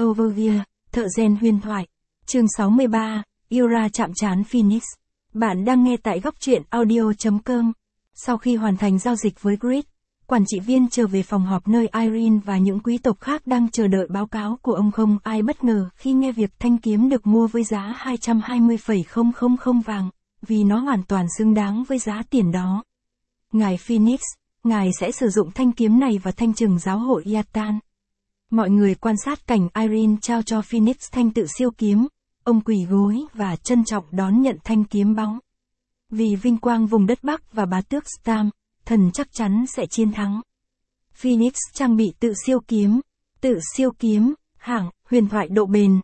Overview, thợ rèn huyền thoại. Chương 63, Yura chạm trán Phoenix. Bạn đang nghe tại góc truyện audio.com. Sau khi hoàn thành giao dịch với Grid, quản trị viên trở về phòng họp nơi Irene và những quý tộc khác đang chờ đợi báo cáo của ông. Không ai bất ngờ khi nghe việc thanh kiếm được mua với giá 220,000 vàng, vì nó hoàn toàn xứng đáng với giá tiền đó. Ngài Phoenix, ngài sẽ sử dụng thanh kiếm này vào thanh trừng giáo hội Yatan. Mọi người quan sát cảnh Irene trao cho Phoenix thanh tự siêu kiếm. Ông quỳ gối và trân trọng đón nhận thanh kiếm báu. Vì vinh quang vùng đất Bắc và bá tước Stam, thần chắc chắn sẽ chiến thắng. Phoenix trang bị tự siêu kiếm, hạng, huyền thoại độ bền,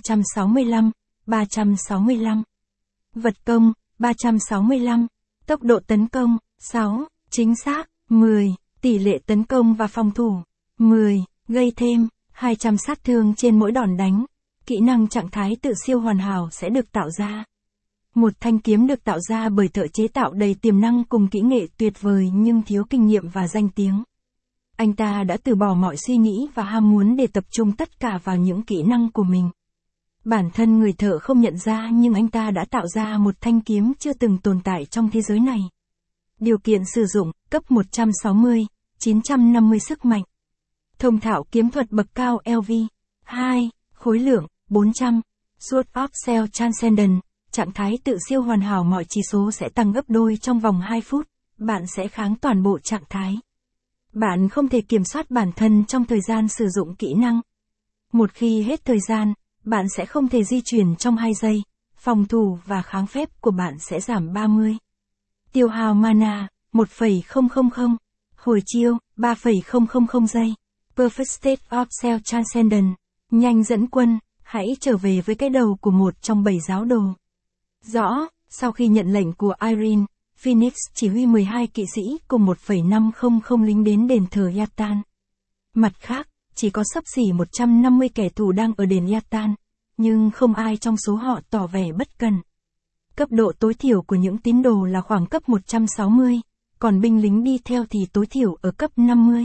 365. Vật công, 365. Tốc độ tấn công, 6. Chính xác, 10. Tỷ lệ tấn công và phòng thủ, 10. Gây thêm, 200 sát thương trên mỗi đòn đánh. Kỹ năng trạng thái tự siêu hoàn hảo sẽ được tạo ra. Một thanh kiếm được tạo ra bởi thợ chế tạo đầy tiềm năng cùng kỹ nghệ tuyệt vời nhưng thiếu kinh nghiệm và danh tiếng. Anh ta đã từ bỏ mọi suy nghĩ và ham muốn để tập trung tất cả vào những kỹ năng của mình. Bản thân người thợ không nhận ra nhưng anh ta đã tạo ra một thanh kiếm chưa từng tồn tại trong thế giới này. Điều kiện sử dụng, cấp 160, 950 sức mạnh. Thông thạo kiếm thuật bậc cao LV. 2. Khối lượng, 400. Sword of Self-Transcendence, trạng thái tự siêu hoàn hảo, mọi chỉ số sẽ tăng gấp đôi trong vòng 2 phút, bạn sẽ kháng toàn bộ trạng thái. Bạn không thể kiểm soát bản thân trong thời gian sử dụng kỹ năng. Một khi hết thời gian, bạn sẽ không thể di chuyển trong 2 giây, phòng thủ và kháng phép của bạn sẽ giảm 30. Tiêu hao mana, 1,000. Hồi chiêu, 3,000 giây. Perfect State of Self-Transcendence, nhanh dẫn quân, hãy trở về với cái đầu của một trong 7 giáo đồ. Rõ, sau khi nhận lệnh của Irene, Phoenix chỉ huy 12 kỵ sĩ cùng 1,500 lính đến đền thờ Yatan. Mặt khác, chỉ có xấp xỉ 150 kẻ thù đang ở đền Yatan, nhưng không ai trong số họ tỏ vẻ bất cần. Cấp độ tối thiểu của những tín đồ là khoảng cấp 160, còn binh lính đi theo thì tối thiểu ở cấp 50.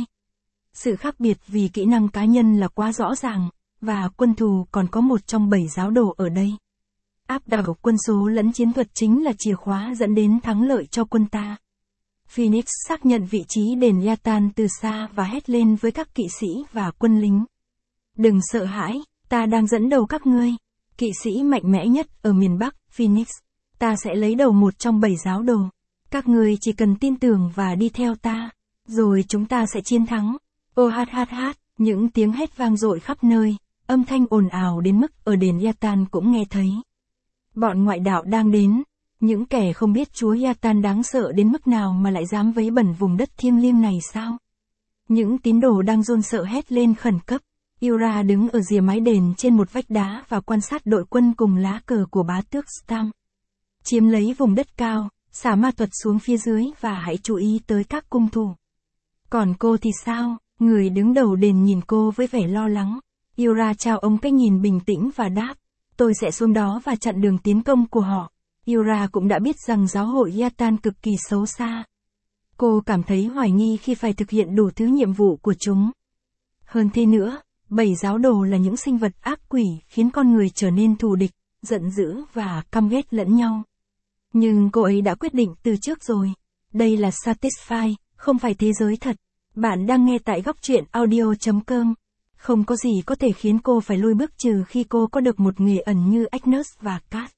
Sự khác biệt vì kỹ năng cá nhân là quá rõ ràng, và quân thù còn có một trong 7 giáo đồ ở đây. Áp đảo quân số lẫn chiến thuật chính là chìa khóa dẫn đến thắng lợi cho quân ta. Phoenix xác nhận vị trí đền Yatan từ xa và hét lên với các kỵ sĩ và quân lính. Đừng sợ hãi, ta đang dẫn đầu các ngươi. Kỵ sĩ mạnh mẽ nhất ở miền Bắc, Phoenix. Ta sẽ lấy đầu một trong 7 giáo đồ. Các ngươi chỉ cần tin tưởng và đi theo ta, rồi chúng ta sẽ chiến thắng. Ô hát hát hát, những tiếng hét vang dội khắp nơi, âm thanh ồn ào đến mức ở đền Yatan cũng nghe thấy. Bọn ngoại đạo đang đến, những kẻ không biết Chúa Yatan đáng sợ đến mức nào mà lại dám vấy bẩn vùng đất thiêng liêng này sao? Những tín đồ đang run sợ hét lên khẩn cấp. Yura đứng ở rìa mái đền trên một vách đá và quan sát đội quân cùng lá cờ của bá tước Stam. Chiếm lấy vùng đất cao, xả ma thuật xuống phía dưới và hãy chú ý tới các cung thủ. Còn cô thì sao? Người đứng đầu đền nhìn cô với vẻ lo lắng. Yura chào ông cái nhìn bình tĩnh và đáp. Tôi sẽ xuống đó và chặn đường tiến công của họ. Yura cũng đã biết rằng giáo hội Yatan cực kỳ xấu xa. Cô cảm thấy hoài nghi khi phải thực hiện đủ thứ nhiệm vụ của chúng. Hơn thế nữa, 7 giáo đồ là những sinh vật ác quỷ khiến con người trở nên thù địch, giận dữ và căm ghét lẫn nhau. Nhưng cô ấy đã quyết định từ trước rồi. Đây là Satisfy, không phải thế giới thật. Bạn đang nghe tại góc truyện audio.com. Không có gì có thể khiến cô phải lùi bước trừ khi cô có được một nghề ẩn như Agnes và Kat.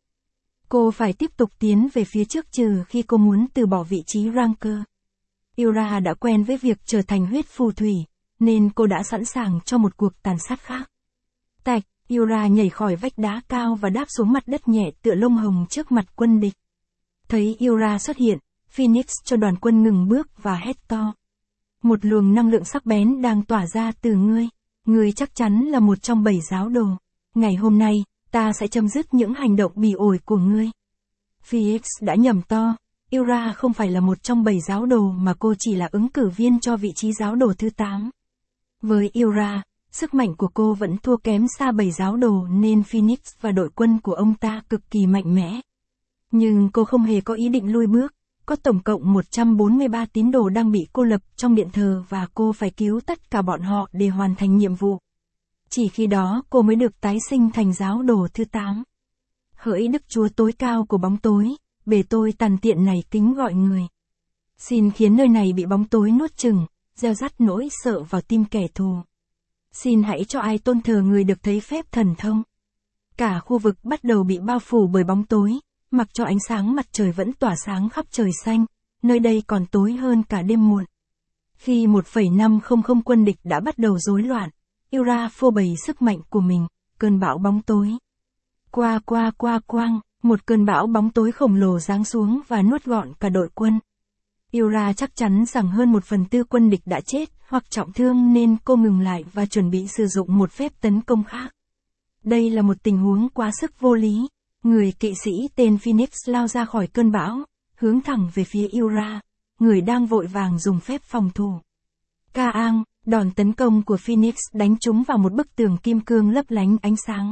Cô phải tiếp tục tiến về phía trước trừ khi cô muốn từ bỏ vị trí Ranker. Yura đã quen với việc trở thành huyết phù thủy, nên cô đã sẵn sàng cho một cuộc tàn sát khác. Tạch, Yura nhảy khỏi vách đá cao và đáp xuống mặt đất nhẹ tựa lông hồng trước mặt quân địch. Thấy Yura xuất hiện, Phoenix cho đoàn quân ngừng bước và hét to. Một luồng năng lượng sắc bén đang tỏa ra từ ngươi. Ngươi chắc chắn là một trong 7 giáo đồ. Ngày hôm nay, ta sẽ chấm dứt những hành động bỉ ổi của ngươi. Phoenix đã nhầm to. Yura không phải là một trong 7 giáo đồ mà cô chỉ là ứng cử viên cho vị trí giáo đồ thứ 8. Với Yura, sức mạnh của cô vẫn thua kém xa 7 giáo đồ nên Phoenix và đội quân của ông ta cực kỳ mạnh mẽ. Nhưng cô không hề có ý định lui bước. Có tổng cộng 143 tín đồ đang bị cô lập trong điện thờ và cô phải cứu tất cả bọn họ để hoàn thành nhiệm vụ. Chỉ khi đó cô mới được tái sinh thành giáo đồ thứ 8. Hỡi Đức Chúa tối cao của bóng tối, bề tôi tàn tiện này kính gọi người. Xin khiến nơi này bị bóng tối nuốt chửng, gieo rắt nỗi sợ vào tim kẻ thù. Xin hãy cho ai tôn thờ người được thấy phép thần thông. Cả khu vực bắt đầu bị bao phủ bởi bóng tối, mặc cho ánh sáng mặt trời vẫn tỏa sáng khắp trời xanh, nơi đây còn tối hơn cả đêm muộn. Khi 1,500 quân địch đã bắt đầu rối loạn, Ura phô bày sức mạnh của mình, cơn bão bóng tối. Quang, một cơn bão bóng tối khổng lồ giáng xuống và nuốt gọn cả đội quân. Ura chắc chắn rằng hơn 1/4 quân địch đã chết hoặc trọng thương nên cô ngừng lại và chuẩn bị sử dụng một phép tấn công khác. Đây là một tình huống quá sức vô lý. Người kỵ sĩ tên Phoenix lao ra khỏi cơn bão, hướng thẳng về phía Ura, người đang vội vàng dùng phép phòng thủ. Kaang, đòn tấn công của Phoenix đánh trúng vào một bức tường kim cương lấp lánh ánh sáng.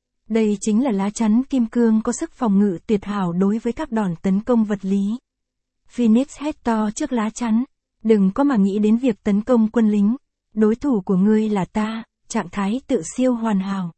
Đây chính là lá chắn kim cương có sức phòng ngự tuyệt hảo đối với các đòn tấn công vật lý. Phoenix hét to trước lá chắn, đừng có mà nghĩ đến việc tấn công quân lính, đối thủ của ngươi là ta, trạng thái tự siêu hoàn hảo.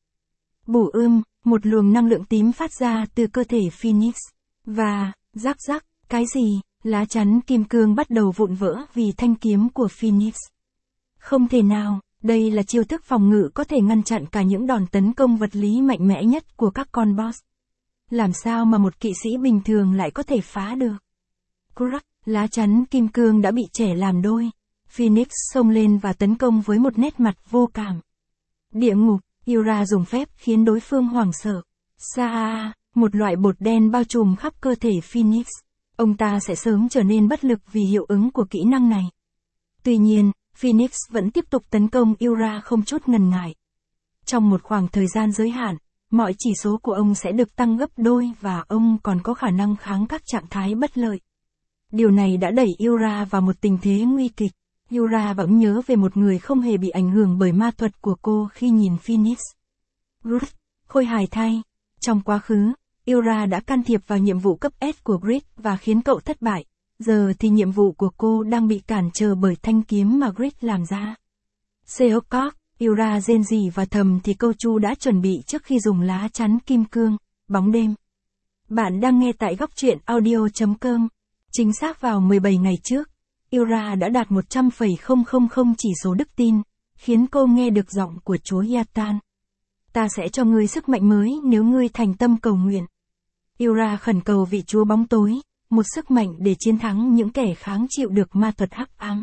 Bù một luồng năng lượng tím phát ra từ cơ thể Phoenix, và, rắc, cái gì, lá chắn kim cương bắt đầu vụn vỡ vì thanh kiếm của Phoenix. Không thể nào, đây là chiêu thức phòng ngự có thể ngăn chặn cả những đòn tấn công vật lý mạnh mẽ nhất của các con boss. Làm sao mà một kỵ sĩ bình thường lại có thể phá được? Crack, lá chắn kim cương đã bị chẻ làm đôi. Phoenix xông lên và tấn công với một nét mặt vô cảm. Địa ngục, Ura dùng phép khiến đối phương hoảng sợ. Saa, một loại bột đen bao trùm khắp cơ thể Phoenix. Ông ta sẽ sớm trở nên bất lực vì hiệu ứng của kỹ năng này. Tuy nhiên, Phoenix vẫn tiếp tục tấn công Ura không chút ngần ngại. Trong một khoảng thời gian giới hạn, mọi chỉ số của ông sẽ được tăng gấp đôi và ông còn có khả năng kháng các trạng thái bất lợi. Điều này đã đẩy Ura vào một tình thế nguy kịch. Ura bỗng nhớ về một người không hề bị ảnh hưởng bởi ma thuật của cô khi nhìn Phoenix. Ruth, khôi hài thay. Trong quá khứ, Ura đã can thiệp vào nhiệm vụ cấp S của Grid và khiến cậu thất bại. Giờ thì nhiệm vụ của cô đang bị cản trở bởi thanh kiếm mà Grid làm ra. Seokok, Ura rên rỉ và thầm thì câu chu đã chuẩn bị trước khi dùng lá chắn kim cương, bóng đêm. Bạn đang nghe tại góc truyện audio.com. Chính xác vào 17 ngày trước, Ura đã đạt 100,000 chỉ số đức tin, khiến cô nghe được giọng của Chúa Yatan. Ta sẽ cho ngươi sức mạnh mới nếu ngươi thành tâm cầu nguyện. Ura khẩn cầu vị Chúa bóng tối, một sức mạnh để chiến thắng những kẻ kháng chịu được ma thuật hắc ám.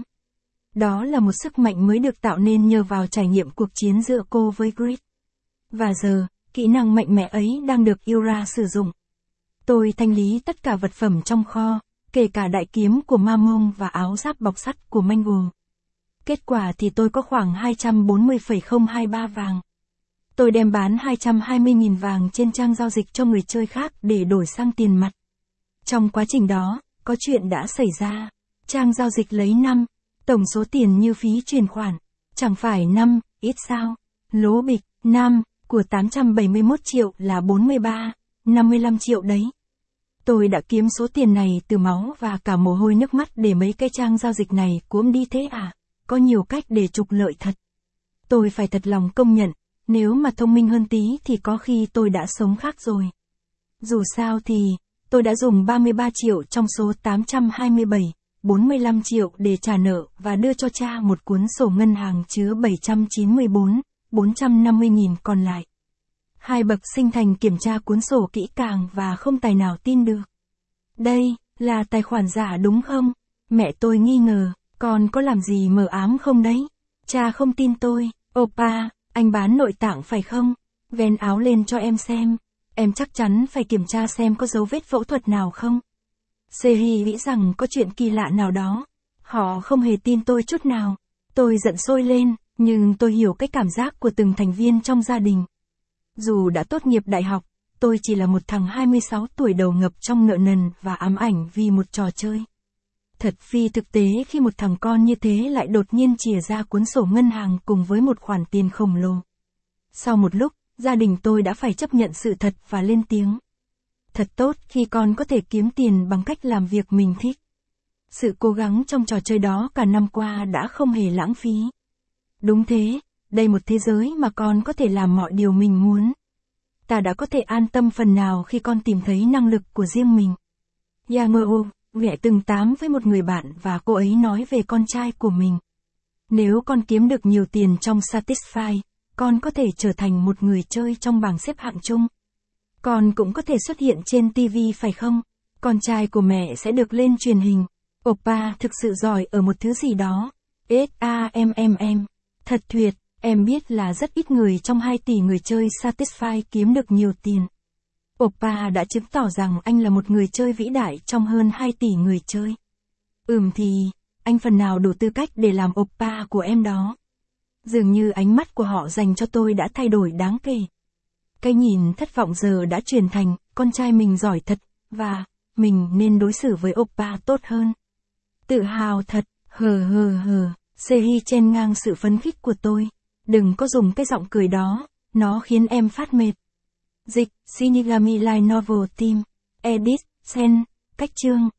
Đó là một sức mạnh mới được tạo nên nhờ vào trải nghiệm cuộc chiến giữa cô với Grid. Và giờ, kỹ năng mạnh mẽ ấy đang được Ura sử dụng. Tôi thanh lý tất cả vật phẩm trong kho, kể cả đại kiếm của Mamon và áo giáp bọc sắt của Mango. Kết quả thì tôi có khoảng 240,023 vàng. Tôi đem bán 220.000 vàng trên trang giao dịch cho người chơi khác để đổi sang tiền mặt. Trong quá trình đó, có chuyện đã xảy ra. Trang giao dịch lấy 5, tổng số tiền như phí chuyển khoản. Chẳng phải 5, ít sao? Lố bịch, 5, của 871 triệu là 43, 55 triệu đấy. Tôi đã kiếm số tiền này từ máu và cả mồ hôi nước mắt để mấy cái trang giao dịch này cuỗm đi thế à? Có nhiều cách để trục lợi thật. Tôi phải thật lòng công nhận, nếu mà thông minh hơn tí thì có khi tôi đã sống khác rồi. Dù sao thì, tôi đã dùng 33 triệu trong số 827, 45 triệu để trả nợ và đưa cho cha một cuốn sổ ngân hàng chứa 794, 450.000 còn lại. Hai bậc sinh thành kiểm tra cuốn sổ kỹ càng và không tài nào tin được. Đây, là tài khoản giả đúng không? Mẹ tôi nghi ngờ, con có làm gì mờ ám không đấy? Cha không tin tôi, Oppa, anh bán nội tạng phải không? Vén áo lên cho em xem. Em chắc chắn phải kiểm tra xem có dấu vết phẫu thuật nào không? Seri nghĩ rằng có chuyện kỳ lạ nào đó. Họ không hề tin tôi chút nào. Tôi giận sôi lên, nhưng tôi hiểu cái cảm giác của từng thành viên trong gia đình. Dù đã tốt nghiệp đại học, tôi chỉ là một thằng 26 tuổi đầu ngập trong nợ nần và ám ảnh vì một trò chơi. Thật phi thực tế khi một thằng con như thế lại đột nhiên chìa ra cuốn sổ ngân hàng cùng với một khoản tiền khổng lồ. Sau một lúc, gia đình tôi đã phải chấp nhận sự thật và lên tiếng. Thật tốt khi con có thể kiếm tiền bằng cách làm việc mình thích. Sự cố gắng trong trò chơi đó cả năm qua đã không hề lãng phí. Đúng thế, đây một thế giới mà con có thể làm mọi điều mình muốn. Ta đã có thể an tâm phần nào khi con tìm thấy năng lực của riêng mình. Yang vẽ từng tám với một người bạn và cô ấy nói về con trai của mình. Nếu con kiếm được nhiều tiền trong Satisfy, con có thể trở thành một người chơi trong bảng xếp hạng chung. Con cũng có thể xuất hiện trên TV phải không? Con trai của mẹ sẽ được lên truyền hình. Oppa thực sự giỏi ở một thứ gì đó. SAMMM. Thật tuyệt, em biết là rất ít người trong 2 tỷ người chơi Satisfy kiếm được nhiều tiền. Oppa đã chứng tỏ rằng anh là một người chơi vĩ đại trong hơn 2 tỷ người chơi. Thì, anh phần nào đủ tư cách để làm Oppa của em đó. Dường như ánh mắt của họ dành cho tôi đã thay đổi đáng kể. Cái nhìn thất vọng giờ đã chuyển thành, con trai mình giỏi thật, và mình nên đối xử với Oppa tốt hơn. Tự hào thật, Sehi chen ngang sự phấn khích của tôi. Đừng có dùng cái giọng cười đó, nó khiến em phát mệt. Dịch, Shinigami Light Novel Team, Edit, Sen, cách chương.